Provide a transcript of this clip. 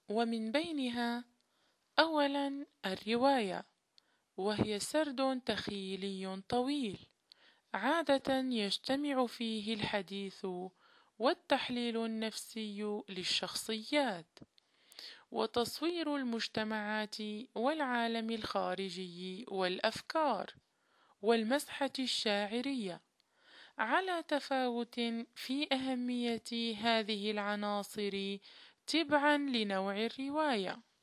ومن بينها: أولاً الرواية، وهي سرد تخيلي طويل عادة يجتمع فيه الحديث والتحليل النفسي للشخصيات، وتصوير المجتمعات والعالم الخارجي والأفكار، والمسحة الشاعرية، على تفاوت في أهمية هذه العناصر تبعًا لنوع الرواية.